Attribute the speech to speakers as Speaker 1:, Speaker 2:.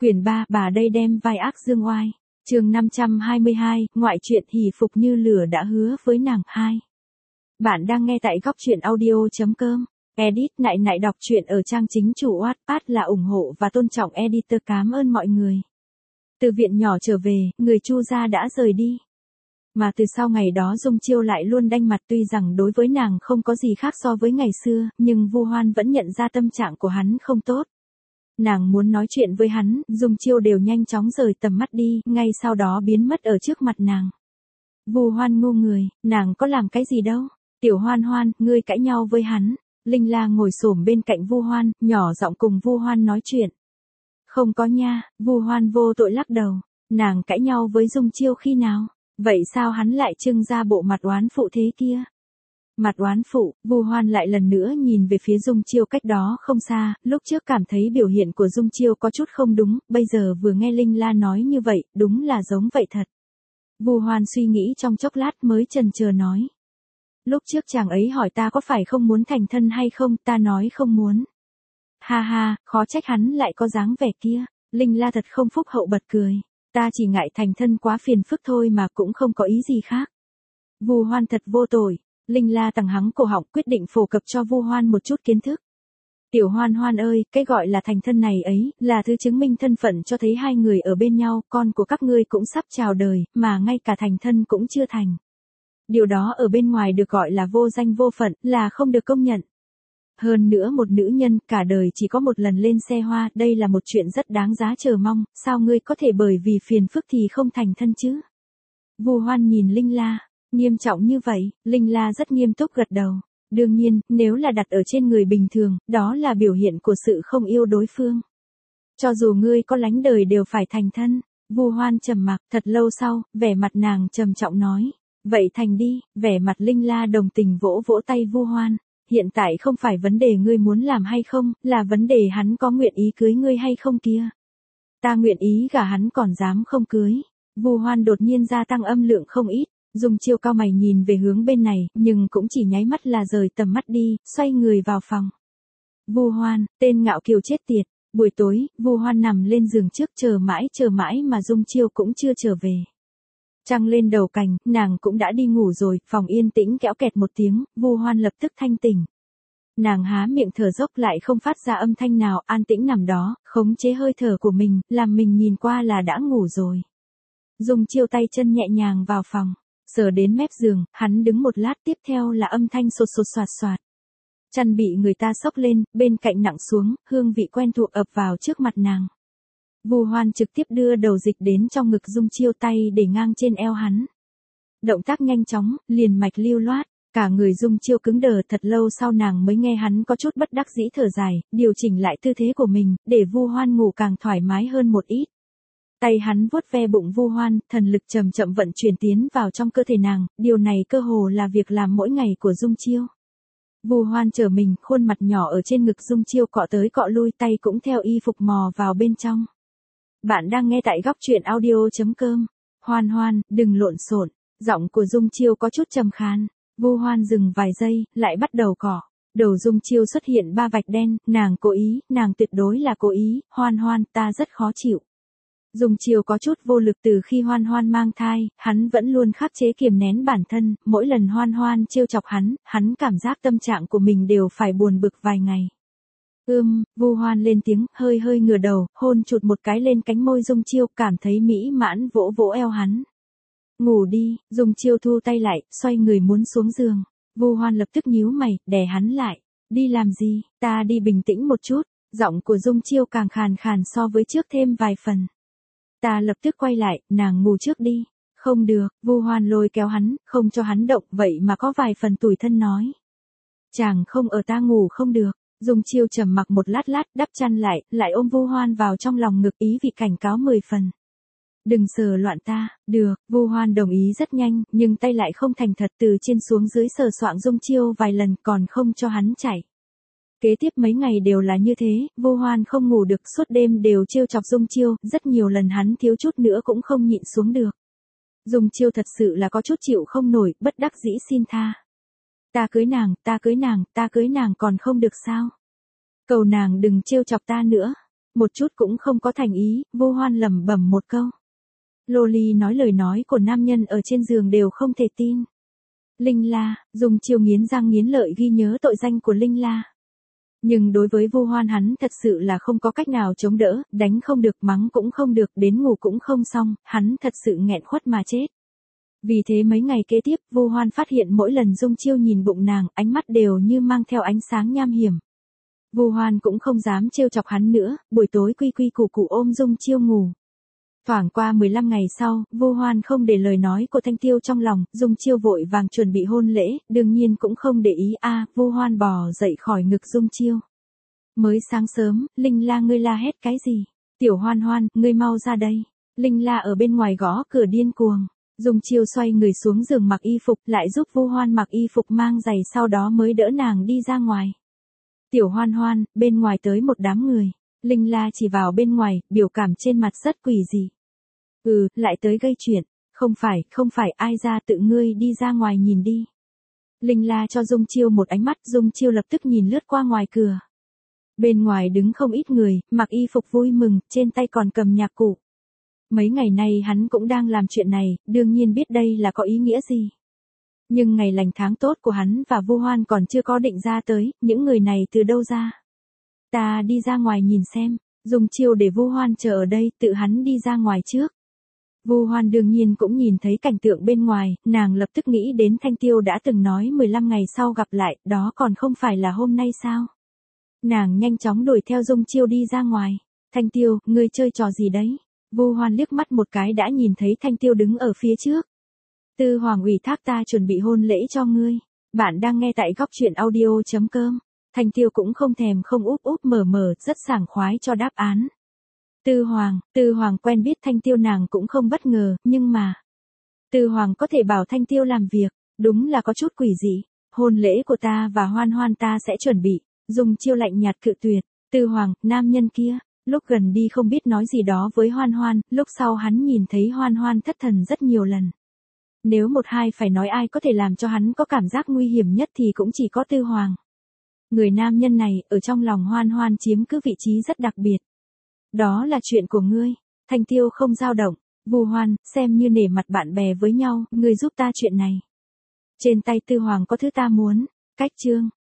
Speaker 1: Quyển 3, bà đây đem vai ác dương oai. Chương 522, ngoại truyện hỉ phục như lửa đã hứa với nàng 2. Bạn đang nghe tại góc truyện audio.com. Edit nại nại đọc truyện ở trang chính chủ Wattpad là ủng hộ và tôn trọng editor. Cảm ơn mọi người. Từ viện nhỏ trở về, người Chu gia đã rời đi. Mà từ sau ngày đó Dung Chiêu lại luôn đanh mặt, tuy rằng đối với nàng không có gì khác so với ngày xưa, nhưng Vu Hoan vẫn nhận ra tâm trạng của hắn không tốt. Nàng muốn nói chuyện với hắn, Dung Chiêu đều nhanh chóng rời tầm mắt đi, ngay sau đó biến mất ở trước mặt nàng. Vu Hoan ngu người, nàng có làm cái gì đâu. Tiểu Hoan Hoan, ngươi cãi nhau với hắn. Linh La ngồi xổm bên cạnh Vu Hoan, nhỏ giọng cùng Vu Hoan nói chuyện. Không có nha, Vu Hoan vô tội lắc đầu. Nàng cãi nhau với Dung Chiêu khi nào? Vậy sao hắn lại trưng ra bộ mặt oán phụ thế kia? Mặt oán phụ, Vu Hoan lại lần nữa nhìn về phía Dung Chiêu cách đó không xa, lúc trước cảm thấy biểu hiện của Dung Chiêu có chút không đúng, bây giờ vừa nghe Linh La nói như vậy, đúng là giống vậy thật. Vu Hoan suy nghĩ trong chốc lát mới chần chờ nói. Lúc trước chàng ấy hỏi ta có phải không muốn thành thân hay không, ta nói không muốn. Ha ha, khó trách hắn lại có dáng vẻ kia. Linh La thật không phúc hậu bật cười. Ta chỉ ngại thành thân quá phiền phức thôi mà cũng không có ý gì khác. Vu Hoan thật vô tội. Linh La tằng hắng cổ họng quyết định phổ cập cho Vu Hoan một chút kiến thức. Tiểu Hoan Hoan ơi, cái gọi là thành thân này ấy, là thứ chứng minh thân phận cho thấy hai người ở bên nhau, con của các ngươi cũng sắp chào đời, mà ngay cả thành thân cũng chưa thành. Điều đó ở bên ngoài được gọi là vô danh vô phận, là không được công nhận. Hơn nữa một nữ nhân cả đời chỉ có một lần lên xe hoa, đây là một chuyện rất đáng giá chờ mong, sao ngươi có thể bởi vì phiền phức thì không thành thân chứ? Vu Hoan nhìn Linh La. Nghiêm trọng như vậy, Linh La rất nghiêm túc gật đầu. Đương nhiên, nếu là đặt ở trên người bình thường, đó là biểu hiện của sự không yêu đối phương. Cho dù ngươi có lánh đời đều phải thành thân. Vu Hoan trầm mặc, thật lâu sau, vẻ mặt nàng trầm trọng nói. Vậy thành đi, vẻ mặt Linh La đồng tình vỗ vỗ tay Vu Hoan. Hiện tại không phải vấn đề ngươi muốn làm hay không, là vấn đề hắn có nguyện ý cưới ngươi hay không kia. Ta nguyện ý gả hắn còn dám không cưới. Vu Hoan đột nhiên gia tăng âm lượng không ít. Dung Chiêu cao mày nhìn về hướng bên này, nhưng cũng chỉ nháy mắt là rời tầm mắt đi, xoay người vào phòng. Vu Hoan, tên ngạo kiều chết tiệt. Buổi tối, Vu Hoan nằm lên giường trước chờ mãi mà Dung Chiêu cũng chưa trở về. Trăng lên đầu cành, nàng cũng đã đi ngủ rồi, phòng yên tĩnh kéo kẹt một tiếng, Vu Hoan lập tức thanh tỉnh. Nàng há miệng thở dốc lại không phát ra âm thanh nào, an tĩnh nằm đó, khống chế hơi thở của mình, làm mình nhìn qua là đã ngủ rồi. Dung Chiêu tay chân nhẹ nhàng vào phòng. Sờ đến mép giường, hắn đứng một lát, tiếp theo là âm thanh sột sột soạt soạt. Chăn bị người ta xốc lên, bên cạnh nặng xuống, hương vị quen thuộc ập vào trước mặt nàng. Vu Hoan trực tiếp đưa đầu dịch đến trong ngực Dung Chiêu, tay để ngang trên eo hắn. Động tác nhanh chóng, liền mạch lưu loát, cả người Dung Chiêu cứng đờ, thật lâu sau nàng mới nghe hắn có chút bất đắc dĩ thở dài, điều chỉnh lại tư thế của mình, để Vu Hoan ngủ càng thoải mái hơn một ít. Tay hắn vuốt ve bụng Vu Hoan, thần lực chậm chậm vận chuyển tiến vào trong cơ thể nàng, điều này cơ hồ là việc làm mỗi ngày của Dung Chiêu. Vu Hoan trở mình, khuôn mặt nhỏ ở trên ngực Dung Chiêu cọ tới cọ lui, tay cũng theo y phục mò vào bên trong. Bạn đang nghe tại góc truyện audio.com. Hoan Hoan, đừng lộn xộn. Giọng của Dung Chiêu có chút trầm khàn. Vu Hoan dừng vài giây, lại bắt đầu cọ. Đầu Dung Chiêu xuất hiện 3 vạch đen, nàng cố ý, nàng tuyệt đối là cố ý, Hoan Hoan, ta rất khó chịu. Dung Chiêu có chút vô lực, từ khi Hoan Hoan mang thai, hắn vẫn luôn khắc chế kiềm nén bản thân, mỗi lần Hoan Hoan trêu chọc hắn cảm giác tâm trạng của mình đều phải buồn bực vài ngày. Vu Hoan lên tiếng, hơi ngửa đầu, hôn chụt một cái lên cánh môi Dung Chiêu, cảm thấy mỹ mãn vỗ vỗ eo hắn. Ngủ đi, Dung Chiêu thu tay lại, xoay người muốn xuống giường. Vu Hoan lập tức nhíu mày, đè hắn lại. Đi làm gì, ta đi bình tĩnh một chút. Giọng của Dung Chiêu càng khàn khàn so với trước thêm vài phần. Ta lập tức quay lại, nàng ngủ trước đi. Không được, Vu Hoan lôi kéo hắn, không cho hắn động, vậy mà có vài phần tủi thân nói. Chàng không ở ta ngủ không được. Dung Chiêu trầm mặc một lát, đắp chăn lại ôm Vu Hoan vào trong lòng ngực, ý vị cảnh cáo 10 phần. Đừng sờ loạn ta. Được, Vu Hoan đồng ý rất nhanh, nhưng tay lại không thành thật, từ trên xuống dưới sờ soạng Dung Chiêu vài lần, còn không cho hắn chạy. Kế tiếp mấy ngày đều là như thế, Vu Hoan không ngủ được, suốt đêm đều trêu chọc Dung Chiêu, rất nhiều lần hắn thiếu chút nữa cũng không nhịn xuống được. Dung Chiêu thật sự là có chút chịu không nổi, bất đắc dĩ xin tha. Ta cưới nàng còn không được sao? Cầu nàng đừng trêu chọc ta nữa. Một chút cũng không có thành ý, Vu Hoan lẩm bẩm một câu. Loli nói lời nói của nam nhân ở trên giường đều không thể tin. Linh La, Dung Chiêu nghiến răng nghiến lợi ghi nhớ tội danh của Linh La. Nhưng đối với Vu Hoan hắn thật sự là không có cách nào chống đỡ, đánh không được, mắng cũng không được, đến ngủ cũng không xong, hắn thật sự nghẹn khuất mà chết. Vì thế mấy ngày kế tiếp, Vu Hoan phát hiện mỗi lần Dung Chiêu nhìn bụng nàng, ánh mắt đều như mang theo ánh sáng nham hiểm. Vu Hoan cũng không dám trêu chọc hắn nữa, buổi tối quy quy củ củ ôm Dung Chiêu ngủ. Thoảng qua 15 ngày sau, Vu Hoan không để lời nói của Thanh Tiêu trong lòng, Dung Chiêu vội vàng chuẩn bị hôn lễ, đương nhiên cũng không để ý Vu Hoan bò dậy khỏi ngực Dung Chiêu. Mới sáng sớm, Linh La ngươi la hét cái gì? Tiểu Hoan Hoan, ngươi mau ra đây. Linh La ở bên ngoài gõ cửa điên cuồng. Dung Chiêu xoay người xuống giường mặc y phục, lại giúp Vu Hoan mặc y phục mang giày, sau đó mới đỡ nàng đi ra ngoài. Tiểu Hoan Hoan, bên ngoài tới một đám người. Linh La chỉ vào bên ngoài, biểu cảm trên mặt rất quỷ dị. Lại tới gây chuyện. Không phải, ai ra, tự ngươi đi ra ngoài nhìn đi. Linh La cho Dung Chiêu một ánh mắt, Dung Chiêu lập tức nhìn lướt qua ngoài cửa. Bên ngoài đứng không ít người, mặc y phục vui mừng, trên tay còn cầm nhạc cụ. Mấy ngày nay hắn cũng đang làm chuyện này, đương nhiên biết đây là có ý nghĩa gì. Nhưng ngày lành tháng tốt của hắn và Vu Hoan còn chưa có định ra tới, những người này từ đâu ra? Ta đi ra ngoài nhìn xem. Dung Chiêu để Vu Hoan chờ ở đây, tự hắn đi ra ngoài trước. Vu Hoan đương nhiên cũng nhìn thấy cảnh tượng bên ngoài, nàng lập tức nghĩ đến Thanh Tiêu đã từng nói 15 ngày sau gặp lại, đó còn không phải là hôm nay sao? Nàng nhanh chóng đuổi theo Dung Chiêu đi ra ngoài. Thanh Tiêu, ngươi chơi trò gì đấy? Vu Hoan liếc mắt một cái đã nhìn thấy Thanh Tiêu đứng ở phía trước. Tư Hoàng ủy thác ta chuẩn bị hôn lễ cho ngươi. Bạn đang nghe tại góc truyện audio.com. Thanh Tiêu cũng không thèm không úp úp mở, rất sảng khoái cho đáp án. Tư Hoàng quen biết Thanh Tiêu nàng cũng không bất ngờ, nhưng mà Tư Hoàng có thể bảo Thanh Tiêu làm việc, đúng là có chút quỷ dị. Hôn lễ của ta và Hoan Hoan ta sẽ chuẩn bị. Dung Chiêu lạnh nhạt cự tuyệt. Tư Hoàng, nam nhân kia, lúc gần đi không biết nói gì đó với Hoan Hoan, lúc sau hắn nhìn thấy Hoan Hoan thất thần rất nhiều lần. Nếu một hai phải nói ai có thể làm cho hắn có cảm giác nguy hiểm nhất thì cũng chỉ có Tư Hoàng. Người nam nhân này, ở trong lòng Hoan Hoan chiếm cứ vị trí rất đặc biệt. Đó là chuyện của ngươi. Thanh Tiêu không dao động. Vu Hoan, xem như nể mặt bạn bè với nhau, ngươi giúp ta chuyện này. Trên tay Tư Hoàng có thứ ta muốn. Cách chương.